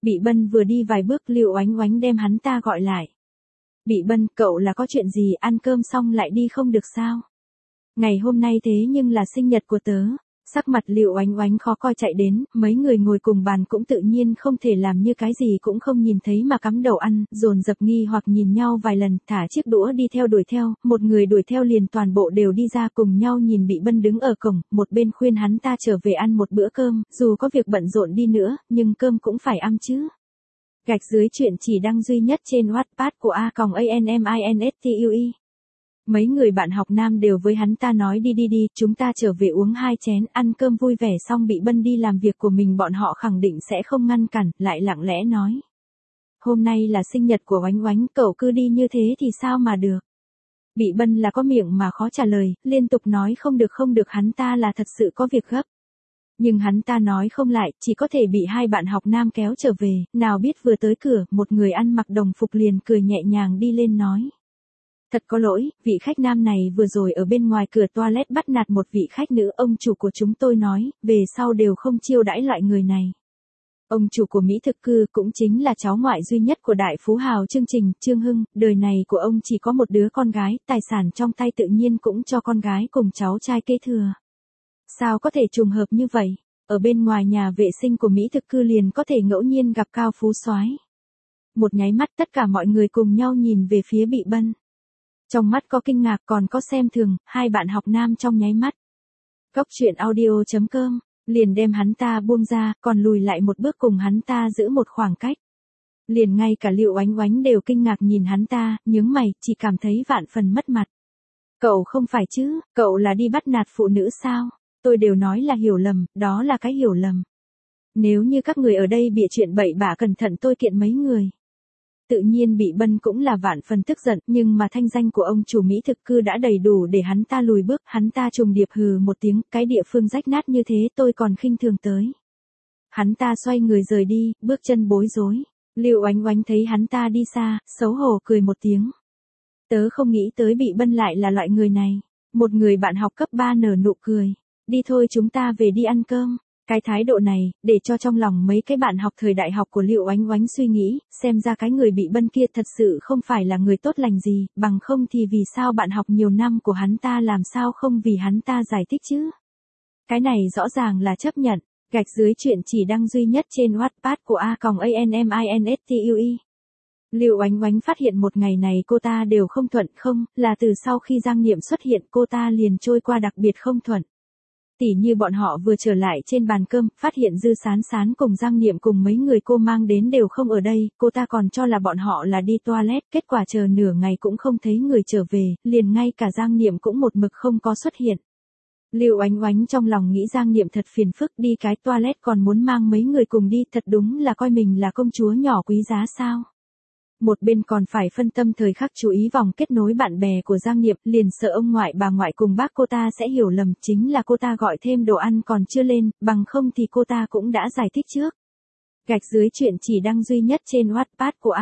Bị Bân vừa đi vài bước Lưu Oánh Oánh đem hắn ta gọi lại. Bị Bân, cậu là có chuyện gì, ăn cơm xong lại đi không được sao? Ngày hôm nay thế nhưng là sinh nhật của tớ. Sắc mặt Lưu Oánh Oánh khó coi chạy đến, mấy người ngồi cùng bàn cũng tự nhiên không thể làm như cái gì cũng không nhìn thấy mà cắm đầu ăn, dồn dập nghi hoặc nhìn nhau vài lần, thả chiếc đũa đi theo đuổi theo, một người đuổi theo liền toàn bộ đều đi ra cùng nhau nhìn Bị Bân đứng ở cổng, một bên khuyên hắn ta trở về ăn một bữa cơm, dù có việc bận rộn đi nữa, nhưng cơm cũng phải ăn chứ. Gạch dưới chuyện chỉ đăng duy nhất trên Wattpad của A.ANMINSTUE. Mấy người bạn học nam đều với hắn ta nói đi, chúng ta trở về uống 2 chén, ăn cơm vui vẻ xong Bị Bân đi làm việc của mình bọn họ khẳng định sẽ không ngăn cản, lại lặng lẽ nói. Hôm nay là sinh nhật của Oánh Oánh, cậu cứ đi như thế thì sao mà được. Bị Bân là có miệng mà khó trả lời, liên tục nói không được hắn ta là thật sự có việc gấp. Nhưng hắn ta nói không lại, chỉ có thể bị hai bạn học nam kéo trở về, nào biết vừa tới cửa, một người ăn mặc đồng phục liền cười nhẹ nhàng đi lên nói. Thật có lỗi, vị khách nam này vừa rồi ở bên ngoài cửa toilet bắt nạt một vị khách nữ, ông chủ của chúng tôi nói, về sau đều không chiêu đãi loại người này. Ông chủ của Mỹ thực cư cũng chính là cháu ngoại duy nhất của đại phú hào chương trình, Trương Hưng, đời này của ông chỉ có một đứa con gái, tài sản trong tay tự nhiên cũng cho con gái cùng cháu trai kế thừa. Sao có thể trùng hợp như vậy? Ở bên ngoài nhà vệ sinh của Mỹ thực cư liền có thể ngẫu nhiên gặp cao phú soái. Một nháy mắt tất cả mọi người cùng nhau nhìn về phía Bị Bân. Trong mắt có kinh ngạc còn có xem thường, hai bạn học nam trong nháy mắt. Góc chuyện audio.com, liền đem hắn ta buông ra, còn lùi lại một bước cùng hắn ta giữ một khoảng cách. Liền ngay cả Liệu Oánh Oánh đều kinh ngạc nhìn hắn ta, nhướng mày, chỉ cảm thấy vạn phần mất mặt. Cậu không phải chứ, cậu là đi bắt nạt phụ nữ sao? Tôi đều nói là hiểu lầm, đó là cái hiểu lầm. Nếu như các người ở đây bịa chuyện bậy bạ cẩn thận tôi kiện mấy người. Tự nhiên Bị Bân cũng là vạn phần tức giận, nhưng mà thanh danh của ông chủ Mỹ thực cư đã đầy đủ để hắn ta lùi bước, hắn ta trùng điệp hừ một tiếng, cái địa phương rách nát như thế tôi còn khinh thường tới. Hắn ta xoay người rời đi, bước chân bối rối. Lưu Oánh Oánh thấy hắn ta đi xa, xấu hổ cười một tiếng. Tớ không nghĩ tới Bị Bân lại là loại người này. Một người bạn học cấp 3 nở nụ cười. Đi thôi chúng ta về đi ăn cơm. Cái thái độ này, để cho trong lòng mấy cái bạn học thời đại học của Liệu Oánh Oánh suy nghĩ, xem ra cái người Bị Bân kia thật sự không phải là người tốt lành gì, bằng không thì vì sao bạn học nhiều năm của hắn ta làm sao không vì hắn ta giải thích chứ. Cái này rõ ràng là chấp nhận, gạch dưới chuyện chỉ đăng duy nhất trên Wattpad của A.ANMINSTUE. Liệu Oánh Oánh phát hiện một ngày này cô ta đều không thuận không, là từ sau khi Giang Niệm xuất hiện cô ta liền trôi qua đặc biệt không thuận. Tỉ như bọn họ vừa trở lại trên bàn cơm, phát hiện Dư Sán Sán cùng Giang Niệm cùng mấy người cô mang đến đều không ở đây, cô ta còn cho là bọn họ là đi toilet, kết quả chờ nửa ngày cũng không thấy người trở về, liền ngay cả Giang Niệm cũng một mực không có xuất hiện. Lưu Oánh Oánh trong lòng nghĩ Giang Niệm thật phiền phức, đi cái toilet còn muốn mang mấy người cùng đi, thật đúng là coi mình là công chúa nhỏ quý giá sao. Một bên còn phải phân tâm thời khắc chú ý vòng kết nối bạn bè của Giang Niệm, liền sợ ông ngoại bà ngoại cùng bác cô ta sẽ hiểu lầm, chính là cô ta gọi thêm đồ ăn còn chưa lên, bằng không thì cô ta cũng đã giải thích trước. Gạch dưới chuyện chỉ đăng duy nhất trên Wattpad của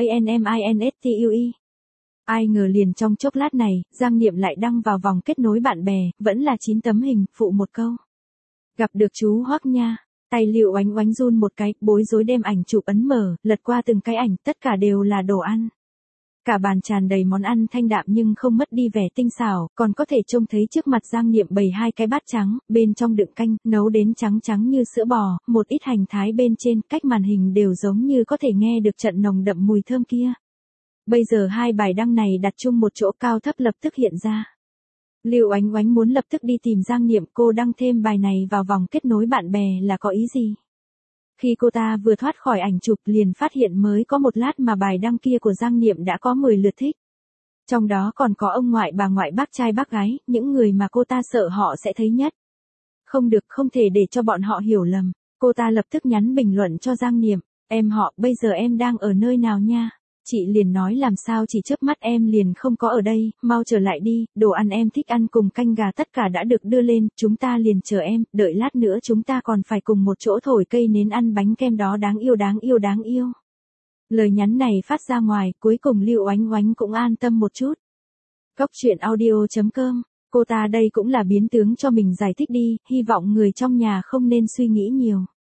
A.ANMINSTUE. Ai ngờ liền trong chốc lát này, Giang Niệm lại đăng vào vòng kết nối bạn bè, vẫn là 9 tấm hình, phụ một câu. Gặp được chú Hoắc nha. Tay Liệu Oánh Oánh run một cái, bối rối đem ảnh chụp ấn mở, lật qua từng cái ảnh, tất cả đều là đồ ăn. Cả bàn tràn đầy món ăn thanh đạm nhưng không mất đi vẻ tinh xảo, còn có thể trông thấy trước mặt Giang Niệm bày 2 cái bát trắng, bên trong đựng canh, nấu đến trắng trắng như sữa bò, một ít hành thái bên trên, cách màn hình đều giống như có thể nghe được trận nồng đậm mùi thơm kia. Bây giờ 2 bài đăng này đặt chung một chỗ cao thấp lập tức hiện ra. Lưu Oánh Oánh muốn lập tức đi tìm Giang Niệm, cô đăng thêm bài này vào vòng kết nối bạn bè là có ý gì? Khi cô ta vừa thoát khỏi ảnh chụp liền phát hiện mới có một lát mà bài đăng kia của Giang Niệm đã có 10 lượt thích. Trong đó còn có ông ngoại bà ngoại bác trai bác gái, những người mà cô ta sợ họ sẽ thấy nhất. Không được, không thể để cho bọn họ hiểu lầm. Cô ta lập tức nhắn bình luận cho Giang Niệm, em họ, bây giờ em đang ở nơi nào nha? Chị liền nói làm sao chỉ chớp mắt em liền không có ở đây, mau trở lại đi, đồ ăn em thích ăn cùng canh gà tất cả đã được đưa lên, chúng ta liền chờ em, đợi lát nữa chúng ta còn phải cùng một chỗ thổi cây nến ăn bánh kem đó đáng yêu đáng yêu đáng yêu. Lời nhắn này phát ra ngoài, cuối cùng Lưu Oánh Oánh cũng an tâm một chút. Góc chuyện audio.com, cô ta đây cũng là biến tướng cho mình giải thích đi, hy vọng người trong nhà không nên suy nghĩ nhiều.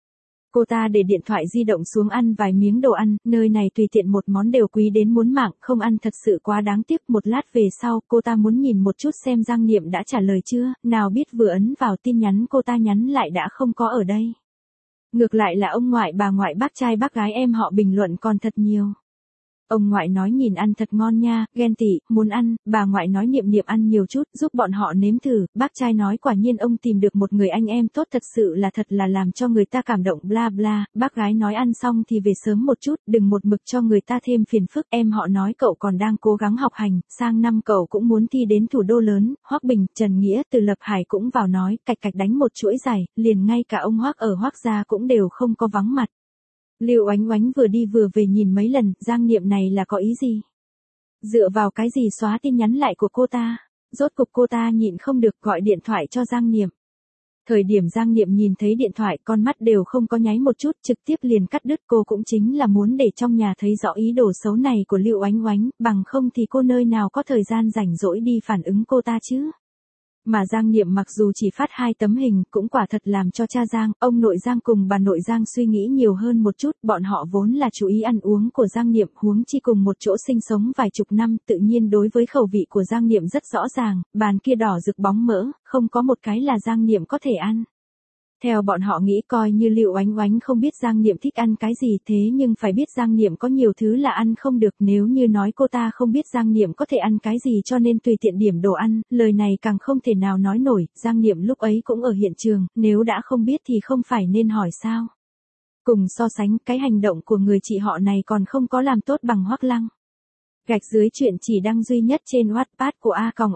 Cô ta để điện thoại di động xuống ăn vài miếng đồ ăn, nơi này tùy tiện một món đều quý đến muốn mạng, không ăn thật sự quá đáng tiếc. Một lát về sau, cô ta muốn nhìn một chút xem Giang Niệm đã trả lời chưa, nào biết vừa ấn vào tin nhắn cô ta nhắn lại đã không có ở đây. Ngược lại là ông ngoại bà ngoại bác trai bác gái em họ bình luận còn thật nhiều. Ông ngoại nói nhìn ăn thật ngon nha, ghen tị, muốn ăn, bà ngoại nói Niệm Niệm ăn nhiều chút, giúp bọn họ nếm thử, bác trai nói quả nhiên ông tìm được một người anh em tốt thật sự là thật là làm cho người ta cảm động bla bla, bác gái nói ăn xong thì về sớm một chút, đừng một mực cho người ta thêm phiền phức, em họ nói cậu còn đang cố gắng học hành, sang năm cậu cũng muốn thi đến thủ đô lớn, Hoắc Bình, Trần Nghĩa, Từ Lập Hải cũng vào nói, cạch cạch đánh một chuỗi dài, liền ngay cả ông Hoắc ở Hoắc gia cũng đều không có vắng mặt. Lưu Oánh Oánh vừa đi vừa về nhìn mấy lần, Giang Niệm này là có ý gì? Dựa vào cái gì xóa tin nhắn lại của cô ta? Rốt cục cô ta nhịn không được gọi điện thoại cho Giang Niệm. Thời điểm Giang Niệm nhìn thấy điện thoại con mắt đều không có nháy một chút, trực tiếp liền cắt đứt. Cô cũng chính là muốn để trong nhà thấy rõ ý đồ xấu này của Lưu Oánh Oánh, bằng không thì cô nơi nào có thời gian rảnh rỗi đi phản ứng cô ta chứ. Mà Giang Niệm mặc dù chỉ phát 2 tấm hình, cũng quả thật làm cho cha Giang, ông nội Giang cùng bà nội Giang suy nghĩ nhiều hơn một chút, bọn họ vốn là chú ý ăn uống của Giang Niệm, huống chi cùng một chỗ sinh sống vài chục năm, tự nhiên đối với khẩu vị của Giang Niệm rất rõ ràng, bàn kia đỏ rực bóng mỡ, không có một cái là Giang Niệm có thể ăn. Theo bọn họ nghĩ coi như Lưu Oánh Oánh không biết Giang Niệm thích ăn cái gì, thế nhưng phải biết Giang Niệm có nhiều thứ là ăn không được, nếu như nói cô ta không biết Giang Niệm có thể ăn cái gì cho nên tùy tiện điểm đồ ăn, lời này càng không thể nào nói nổi, Giang Niệm lúc ấy cũng ở hiện trường, nếu đã không biết thì không phải nên hỏi sao. Cùng so sánh, cái hành động của người chị họ này còn không có làm tốt bằng Hoắc Lăng. Gạch dưới chuyện chỉ đăng duy nhất trên Wattpad của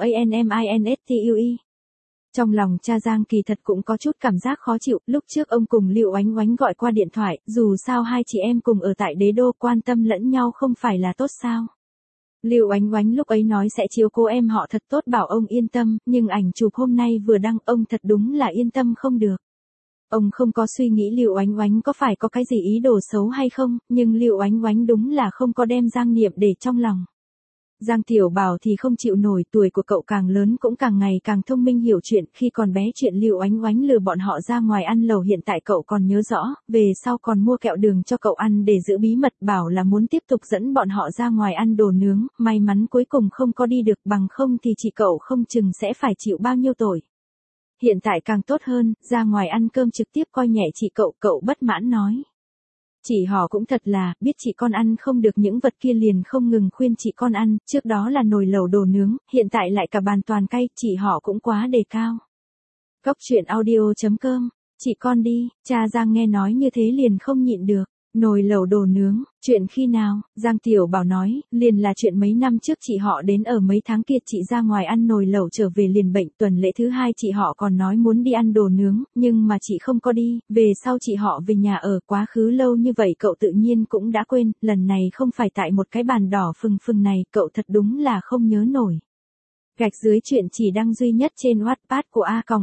A.ANMINSTUE. Trong lòng cha Giang kỳ thật cũng có chút cảm giác khó chịu, lúc trước ông cùng Lưu Oánh Oánh gọi qua điện thoại, dù sao hai chị em cùng ở tại đế đô quan tâm lẫn nhau không phải là tốt sao. Lưu Oánh Oánh lúc ấy nói sẽ chiếu cố em họ thật tốt bảo ông yên tâm, nhưng ảnh chụp hôm nay vừa đăng ông thật đúng là yên tâm không được. Ông không có suy nghĩ Lưu Oánh Oánh có phải có cái gì ý đồ xấu hay không, nhưng Lưu Oánh Oánh đúng là không có đem Giang Niệm để trong lòng. Giang Tiểu Bảo thì không chịu nổi, tuổi của cậu càng lớn cũng càng ngày càng thông minh hiểu chuyện, khi còn bé chuyện Lưu Oánh Oánh lừa bọn họ ra ngoài ăn lẩu hiện tại cậu còn nhớ rõ, về sau còn mua kẹo đường cho cậu ăn để giữ bí mật, bảo là muốn tiếp tục dẫn bọn họ ra ngoài ăn đồ nướng, may mắn cuối cùng không có đi được, bằng không thì chị cậu không chừng sẽ phải chịu bao nhiêu tội. Hiện tại càng tốt hơn, ra ngoài ăn cơm trực tiếp coi nhẹ chị cậu bất mãn nói. Chị họ cũng thật là, biết chị con ăn không được những vật kia liền không ngừng khuyên chị con ăn, trước đó là nồi lẩu đồ nướng, hiện tại lại cả bàn toàn cay, chị họ cũng quá đề cao. Góc truyện audio.com, chị con đi, cha Giang nghe nói như thế liền không nhịn được. Nồi lẩu đồ nướng, chuyện khi nào, Giang Tiểu Bảo nói, liền là chuyện mấy năm trước chị họ đến ở mấy tháng kia chị ra ngoài ăn nồi lẩu trở về liền bệnh, tuần lễ thứ 2 chị họ còn nói muốn đi ăn đồ nướng, nhưng mà chị không có đi, về sau chị họ về nhà ở quá khứ lâu như vậy cậu tự nhiên cũng đã quên, lần này không phải tại một cái bàn đỏ phừng phừng này, cậu thật đúng là không nhớ nổi. Gạch dưới chuyện chỉ đăng duy nhất trên Wattpad của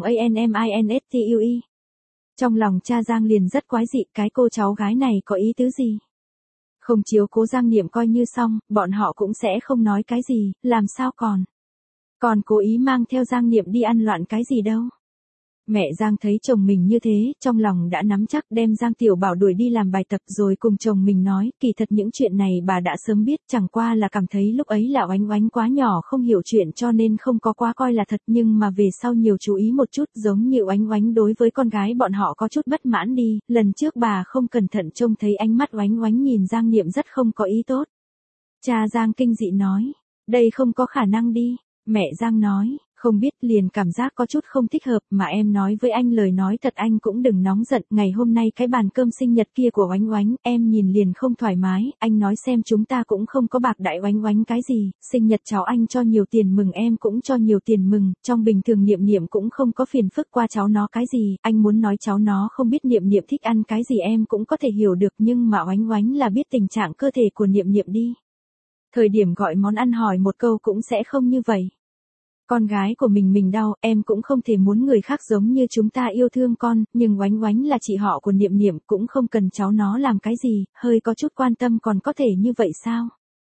A.ANMINSTUE. Trong lòng cha Giang liền rất quái dị, cái cô cháu gái này có ý tứ gì? Không chiếu cố Giang Niệm coi như xong, bọn họ cũng sẽ không nói cái gì, làm sao còn cố ý mang theo Giang Niệm đi ăn loạn cái gì đâu. Mẹ Giang thấy chồng mình như thế, trong lòng đã nắm chắc đem Giang Tiểu Bảo đuổi đi làm bài tập rồi cùng chồng mình nói, kỳ thật những chuyện này bà đã sớm biết, chẳng qua là cảm thấy lúc ấy là Oánh Oánh quá nhỏ không hiểu chuyện cho nên không có quá coi là thật, nhưng mà về sau nhiều chú ý một chút, giống như Oánh Oánh đối với con gái bọn họ có chút bất mãn đi, lần trước bà không cẩn thận trông thấy ánh mắt Oánh Oánh nhìn Giang Niệm rất không có ý tốt. Cha Giang kinh dị nói, đây không có khả năng đi, mẹ Giang nói. Không biết liền cảm giác có chút không thích hợp mà em nói với anh lời nói thật anh cũng đừng nóng giận, ngày hôm nay cái bàn cơm sinh nhật kia của Oánh Oánh, em nhìn liền không thoải mái, anh nói xem chúng ta cũng không có bạc đại Oánh Oánh cái gì, sinh nhật cháu anh cho nhiều tiền mừng em cũng cho nhiều tiền mừng, trong bình thường Niệm Niệm cũng không có phiền phức qua cháu nó cái gì, anh muốn nói cháu nó không biết Niệm Niệm thích ăn cái gì em cũng có thể hiểu được nhưng mà Oánh Oánh là biết tình trạng cơ thể của Niệm Niệm đi. Thời điểm gọi món ăn hỏi một câu cũng sẽ không như vậy. Con gái của mình đau, em cũng không thể muốn người khác giống như chúng ta yêu thương con, nhưng Oánh Oánh là chị họ của Niệm Niệm cũng không cần cháu nó làm cái gì, hơi có chút quan tâm còn có thể như vậy sao?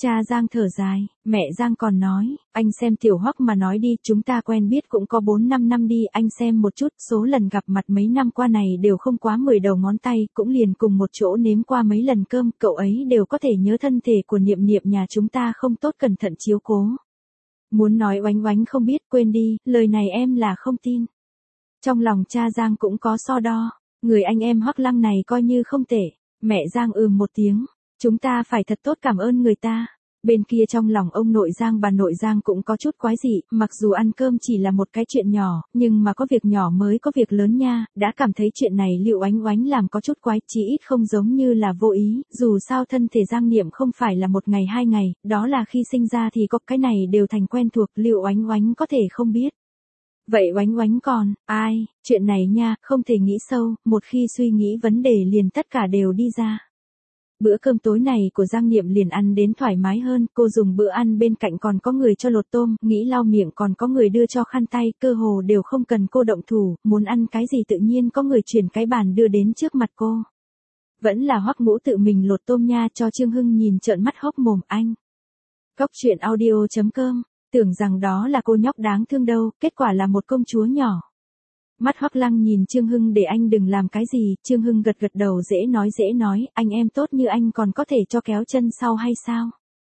Cha Giang thở dài, mẹ Giang còn nói, anh xem Tiểu Hoắc mà nói đi, chúng ta quen biết cũng có 4-5 năm đi, anh xem một chút, số lần gặp mặt mấy năm qua này đều không quá 10 đầu ngón tay, cũng liền cùng một chỗ nếm qua mấy lần cơm, cậu ấy đều có thể nhớ thân thể của Niệm Niệm nhà chúng ta không tốt cẩn thận chiếu cố. Muốn nói oánh oánh không biết, quên đi, lời này em là không tin. Trong lòng cha Giang cũng có so đo, người anh em Hoắc Lăng này coi như không tệ. Mẹ Giang một tiếng, chúng ta phải thật tốt cảm ơn người ta. Bên kia trong lòng ông nội Giang bà nội Giang cũng có chút quái dị, mặc dù ăn cơm chỉ là một cái chuyện nhỏ, nhưng mà có việc nhỏ mới có việc lớn nha, đã cảm thấy chuyện này Liệu Oánh Oánh làm có chút quái, chỉ ít không giống như là vô ý, dù sao thân thể Giang Niệm không phải là 1 ngày 2 ngày, đó là khi sinh ra thì có cái này đều thành quen thuộc, Liệu Oánh Oánh có thể không biết. Vậy Oánh Oánh còn, ai, chuyện này nha, không thể nghĩ sâu, một khi suy nghĩ vấn đề liền tất cả đều đi ra. Bữa cơm tối này của Giang Niệm liền ăn đến thoải mái hơn, cô dùng bữa ăn bên cạnh còn có người cho lột tôm, nghĩ lau miệng còn có người đưa cho khăn tay, cơ hồ đều không cần cô động thủ, muốn ăn cái gì tự nhiên có người chuyển cái bàn đưa đến trước mặt cô. Vẫn là Hoắc Ngũ tự mình lột tôm nha, cho Trương Hưng nhìn trợn mắt hốc mồm anh. Cóc truyện audio.com, tưởng rằng đó là cô nhóc đáng thương đâu, kết quả là một công chúa nhỏ. Mắt Hoắc Lăng nhìn Trương Hưng để anh đừng làm cái gì, Trương Hưng gật gật đầu dễ nói, anh em tốt như anh còn có thể cho kéo chân sau hay sao?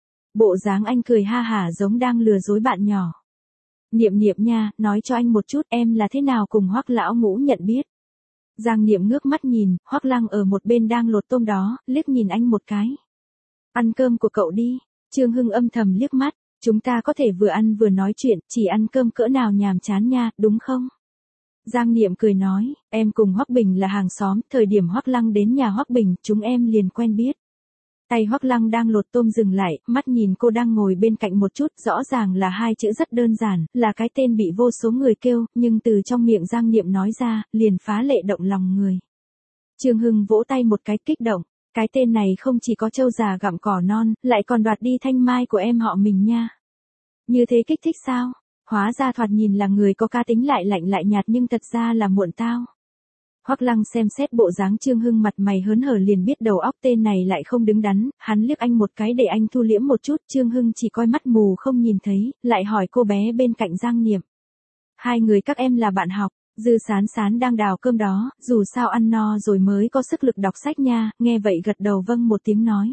Bộ dáng anh cười ha hả giống đang lừa dối bạn nhỏ. Niệm Niệm nha, nói cho anh một chút em là thế nào cùng Hoắc lão Ngũ nhận biết. Giang Niệm ngước mắt nhìn, Hoắc Lăng ở một bên đang lột tôm đó, liếc nhìn anh một cái. Ăn cơm của cậu đi, Trương Hưng âm thầm liếc mắt, chúng ta có thể vừa ăn vừa nói chuyện, chỉ ăn cơm cỡ nào nhàm chán nha, đúng không? Giang Niệm cười nói, em cùng Hoắc Bình là hàng xóm, thời điểm Hoắc Lăng đến nhà Hoắc Bình, chúng em liền quen biết. Tay Hoắc Lăng đang lột tôm dừng lại, mắt nhìn cô đang ngồi bên cạnh một chút, rõ ràng là 2 chữ rất đơn giản, là cái tên bị vô số người kêu, nhưng từ trong miệng Giang Niệm nói ra, liền phá lệ động lòng người. Trương Hưng vỗ tay một cái kích động, cái tên này không chỉ có trâu già gặm cỏ non, lại còn đoạt đi thanh mai của em họ mình nha. Như thế kích thích sao? Hóa ra thoạt nhìn là người có cá tính lại lạnh lại nhạt nhưng thật ra là muộn tao. Hoắc Lăng xem xét bộ dáng Trương Hưng mặt mày hớn hở liền biết đầu óc tên này lại không đứng đắn, hắn liếc anh một cái để anh thu liễm một chút, Trương Hưng chỉ coi mắt mù không nhìn thấy, lại hỏi cô bé bên cạnh Giang Niệm. 2 người các em là bạn học, Dư Sán Sán đang đào cơm đó, dù sao ăn no rồi mới có sức lực đọc sách nha, nghe vậy gật đầu vâng một tiếng nói.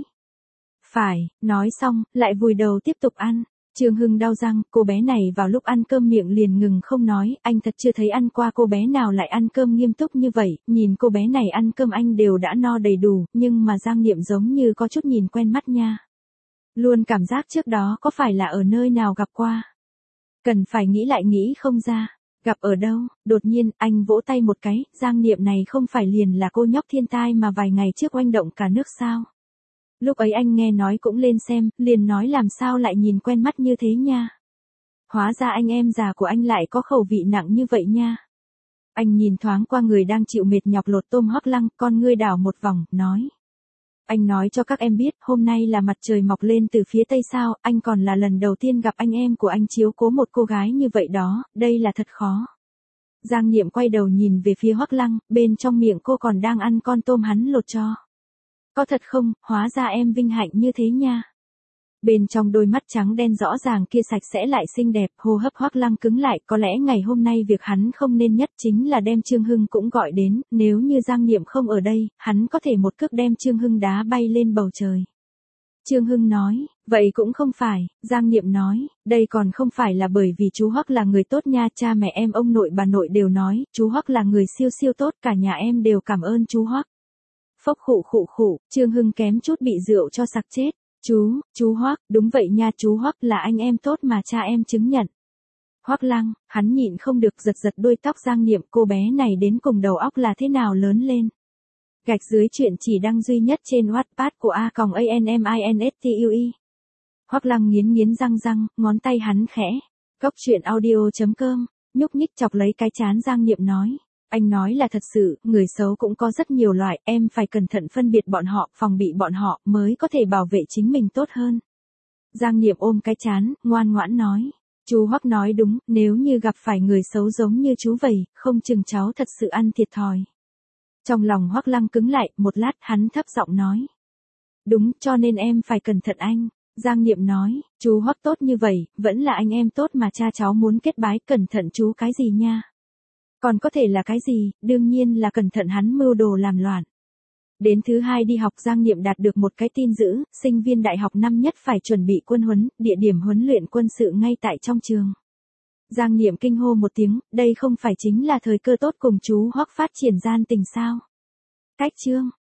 Phải, nói xong, lại vùi đầu tiếp tục ăn. Trương Hưng đau răng, cô bé này vào lúc ăn cơm miệng liền ngừng không nói, anh thật chưa thấy ăn qua cô bé nào lại ăn cơm nghiêm túc như vậy, nhìn cô bé này ăn cơm anh đều đã no đầy đủ, nhưng mà Giang Niệm giống như có chút nhìn quen mắt nha. Luôn cảm giác trước đó có phải là ở nơi nào gặp qua. Cần phải nghĩ lại nghĩ không ra, gặp ở đâu, đột nhiên, anh vỗ tay một cái, Giang Niệm này không phải liền là cô nhóc thiên tai mà vài ngày trước oanh động cả nước sao. Lúc ấy anh nghe nói cũng lên xem, liền nói làm sao lại nhìn quen mắt như thế nha. Hóa ra anh em già của anh lại có khẩu vị nặng như vậy nha. Anh nhìn thoáng qua người đang chịu mệt nhọc lột tôm Hoắc Lăng, con ngươi đảo một vòng, nói. Anh nói cho các em biết, hôm nay là mặt trời mọc lên từ phía tây sao, anh còn là lần đầu tiên gặp anh em của anh chiếu cố một cô gái như vậy đó, đây là thật khó. Giang Niệm quay đầu nhìn về phía Hoắc Lăng, bên trong miệng cô còn đang ăn con tôm hắn lột cho. Có thật không, hóa ra em vinh hạnh như thế nha. Bên trong đôi mắt trắng đen rõ ràng kia sạch sẽ lại xinh đẹp, hô hấp Hoắc Lăng cứng lại, có lẽ ngày hôm nay việc hắn không nên nhất chính là đem Trương Hưng cũng gọi đến, nếu như Giang Niệm không ở đây, hắn có thể một cước đem Trương Hưng đá bay lên bầu trời. Trương Hưng nói, vậy cũng không phải, Giang Niệm nói, đây còn không phải là bởi vì chú Hoắc là người tốt nha, cha mẹ em ông nội bà nội đều nói, chú Hoắc là người siêu siêu tốt, cả nhà em đều cảm ơn chú Hoắc. Phốc khụ, Trương Hưng kém chút bị rượu cho sặc chết. Chú Hoắc, đúng vậy nha, chú Hoắc là anh em tốt mà cha em chứng nhận. Hoắc Lăng, hắn nhịn không được giật đuôi tóc Giang Niệm, cô bé này đến cùng đầu óc là thế nào lớn lên. Gạch dưới chuyện chỉ đăng duy nhất trên Wattpad của A.ANMINSTUE. Hoắc Lăng nghiến răng, ngón tay hắn khẽ. Cóc truyện audio.com, nhúc nhích chọc lấy cái chán Giang Niệm nói. Anh nói là thật sự, người xấu cũng có rất nhiều loại, em phải cẩn thận phân biệt bọn họ, phòng bị bọn họ, mới có thể bảo vệ chính mình tốt hơn. Giang Niệm ôm cái chán, ngoan ngoãn nói. Chú Hoắc nói đúng, nếu như gặp phải người xấu giống như chú vậy, không chừng cháu thật sự ăn thiệt thòi. Trong lòng Hoắc Lăng cứng lại, một lát hắn thấp giọng nói. Đúng, cho nên em phải cẩn thận anh. Giang Niệm nói, chú Hoắc tốt như vậy, vẫn là anh em tốt mà cha cháu muốn kết bái, cẩn thận chú cái gì nha. Còn có thể là cái gì, đương nhiên là cẩn thận hắn mưu đồ làm loạn. Đến thứ hai đi học Giang Niệm đạt được một cái tin dữ, sinh viên đại học năm nhất phải chuẩn bị quân huấn, địa điểm huấn luyện quân sự ngay tại trong trường. Giang Niệm kinh hô một tiếng, đây không phải chính là thời cơ tốt cùng chú Hoắc phát triển gian tình sao. Cách chương.